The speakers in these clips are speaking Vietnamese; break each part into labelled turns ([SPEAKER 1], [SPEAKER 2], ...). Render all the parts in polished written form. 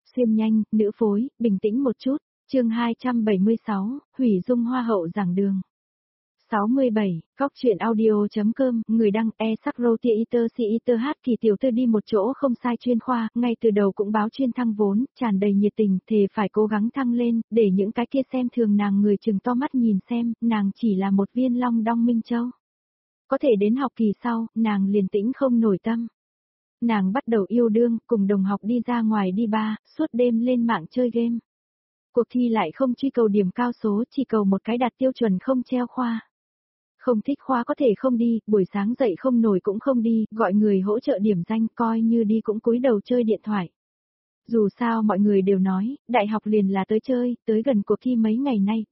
[SPEAKER 1] Xuyên nhanh, nữ phối, bình tĩnh một chút. Chương 276, Hủy dung hoa hậu giảng đường. 67, Cóc truyện audio.com, người đăng e-sắc-rô-tia-iter si-iter hát Kỳ tiểu thư đi một chỗ không sai chuyên khoa, ngay từ đầu cũng báo chuyên thăng vốn, tràn đầy nhiệt tình, thề phải cố gắng thăng lên, để những cái kia xem thường nàng người chừng to mắt nhìn xem, nàng chỉ là một viên long đong minh châu. Có thể đến học kỳ sau, nàng liền tĩnh không nổi tâm. Nàng bắt đầu yêu đương, cùng đồng học đi ra ngoài đi bar, suốt đêm lên mạng chơi game. Cuộc thi lại không truy cầu điểm cao số, chỉ cầu một cái đạt tiêu chuẩn không treo khoa. Không thích khoa có thể không đi, buổi sáng dậy không nổi cũng không đi, gọi người hỗ trợ điểm danh, coi như đi cũng cúi đầu chơi điện thoại. Dù sao mọi người đều nói, đại học liền là tới chơi, tới gần cuộc thi mấy ngày nay,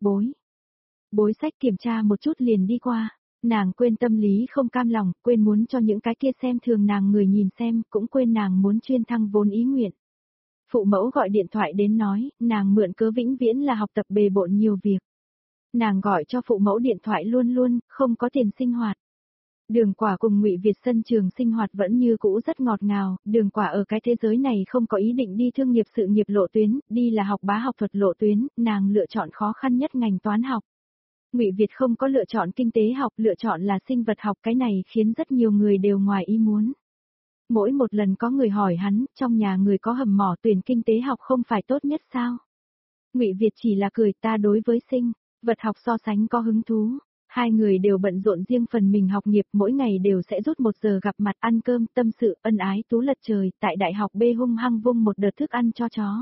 [SPEAKER 1] bối sách kiểm tra một chút liền đi qua. Nàng quên tâm lý không cam lòng, quên muốn cho những cái kia xem thường nàng người nhìn xem, cũng quên nàng muốn chuyên thăng vốn ý nguyện. Phụ mẫu gọi điện thoại đến nói, nàng mượn cớ vĩnh viễn là học tập bề bộn nhiều việc. Nàng gọi cho phụ mẫu điện thoại luôn luôn, không có tiền sinh hoạt. Đường Quả cùng Ngụy Việt sân trường sinh hoạt vẫn như cũ rất ngọt ngào, Đường Quả ở cái thế giới này không có ý định đi thương nghiệp sự nghiệp lộ tuyến, đi là học bá học thuật lộ tuyến, nàng lựa chọn khó khăn nhất ngành toán học. Ngụy Việt không có lựa chọn kinh tế học, lựa chọn là sinh vật học, cái này khiến rất nhiều người đều ngoài ý muốn. Mỗi một lần có người hỏi hắn, trong nhà người có hầm mỏ tuyển kinh tế học không phải tốt nhất sao? Ngụy Việt chỉ là cười, ta đối với sinh vật học so sánh có hứng thú. Hai người đều bận rộn riêng phần mình học nghiệp, mỗi ngày đều sẽ rút 1 giờ gặp mặt ăn cơm, tâm sự, ân ái tú lật trời, tại đại học B hung hăng vung một đợt thức ăn cho chó.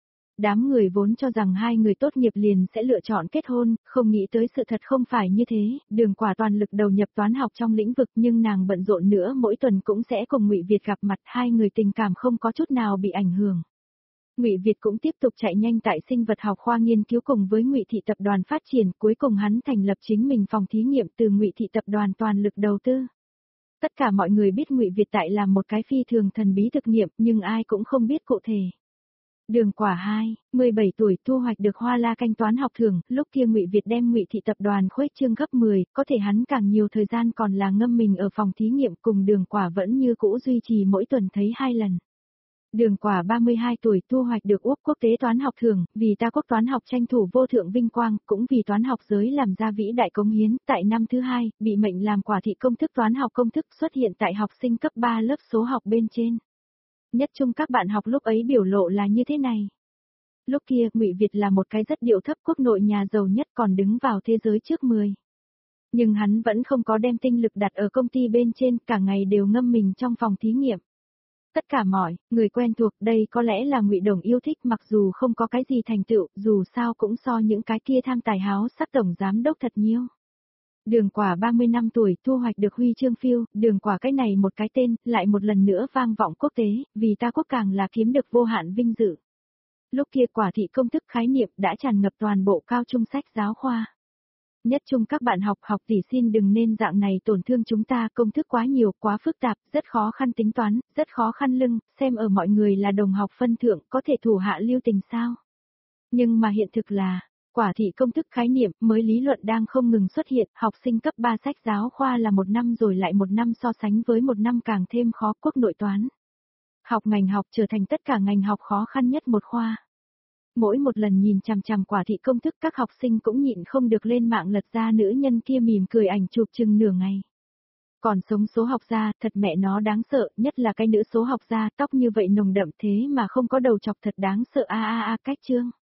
[SPEAKER 1] Đám người vốn cho rằng hai người tốt nghiệp liền sẽ lựa chọn kết hôn, không nghĩ tới sự thật không phải như thế, Đường Quả toàn lực đầu nhập toán học trong lĩnh vực nhưng nàng bận rộn nữa mỗi tuần cũng sẽ cùng Ngụy Việt gặp mặt, hai người tình cảm không có chút nào bị ảnh hưởng. Ngụy Việt cũng tiếp tục chạy nhanh tại sinh vật học khoa nghiên cứu cùng với Ngụy Thị tập đoàn phát triển, cuối cùng hắn thành lập chính mình phòng thí nghiệm từ Ngụy Thị tập đoàn toàn lực đầu tư. Tất cả mọi người biết Ngụy Việt tại làm một cái phi thường thần bí thực nghiệm, nhưng ai cũng không biết cụ thể. Đường Quả 17 tuổi thu hoạch được Hoa La canh toán học thưởng, lúc kia Ngụy Việt đem Ngụy Thị tập đoàn khuếch trương gấp 10, có thể hắn càng nhiều thời gian còn là ngâm mình ở phòng thí nghiệm cùng Đường Quả vẫn như cũ duy trì mỗi tuần thấy 2 lần. Đường Quả 32 tuổi thu hoạch được Úc quốc tế toán học thưởng, vì ta quốc toán học tranh thủ vô thượng vinh quang, cũng vì toán học giới làm ra vĩ đại cống hiến, tại năm thứ 2, bị mệnh làm quả thị công thức toán học công thức xuất hiện tại học sinh cấp 3 lớp số học bên trên. Nhất chung các bạn học lúc ấy biểu lộ là như thế này. Lúc kia, Ngụy Việt là một cái rất điệu thấp quốc nội nhà giàu nhất còn đứng vào thế giới trước 10. Nhưng hắn vẫn không có đem tinh lực đặt ở công ty bên trên, cả ngày đều ngâm mình trong phòng thí nghiệm. Tất cả mọi người quen thuộc, đây có lẽ là Ngụy Đồng yêu thích, mặc dù không có cái gì thành tựu, dù sao cũng so những cái kia tham tài háo sắc tổng giám đốc thật nhiều. Đường Quả 35 tuổi thu hoạch được huy chương phiêu, Đường Quả cái này một cái tên, lại một lần nữa vang vọng quốc tế, vì ta quốc càng là kiếm được vô hạn vinh dự. Lúc kia quả thị công thức khái niệm đã tràn ngập toàn bộ cao trung sách giáo khoa. Nhất chung các bạn học tỷ xin đừng nên dạng này tổn thương chúng ta, công thức quá nhiều, quá phức tạp, rất khó khăn tính toán, rất khó khăn lưng, xem ở mọi người là đồng học phân thượng, có thể thủ hạ lưu tình sao. Nhưng mà hiện thực là, quả thị công thức khái niệm mới lý luận đang không ngừng xuất hiện, học sinh cấp 3 sách giáo khoa là 1 năm rồi lại 1 năm so sánh với 1 năm càng thêm khó, quốc nội toán. Học ngành học trở thành tất cả ngành học khó khăn nhất một khoa. Mỗi một lần nhìn chằm chằm quả thị công thức các học sinh cũng nhịn không được lên mạng lật ra nữ nhân kia mỉm cười ảnh chụp chừng nửa ngày. Còn sống số học gia, thật mẹ nó đáng sợ, nhất là cái nữ số học gia, tóc như vậy nồng đậm thế mà không có đầu chọc thật đáng sợ cách chương.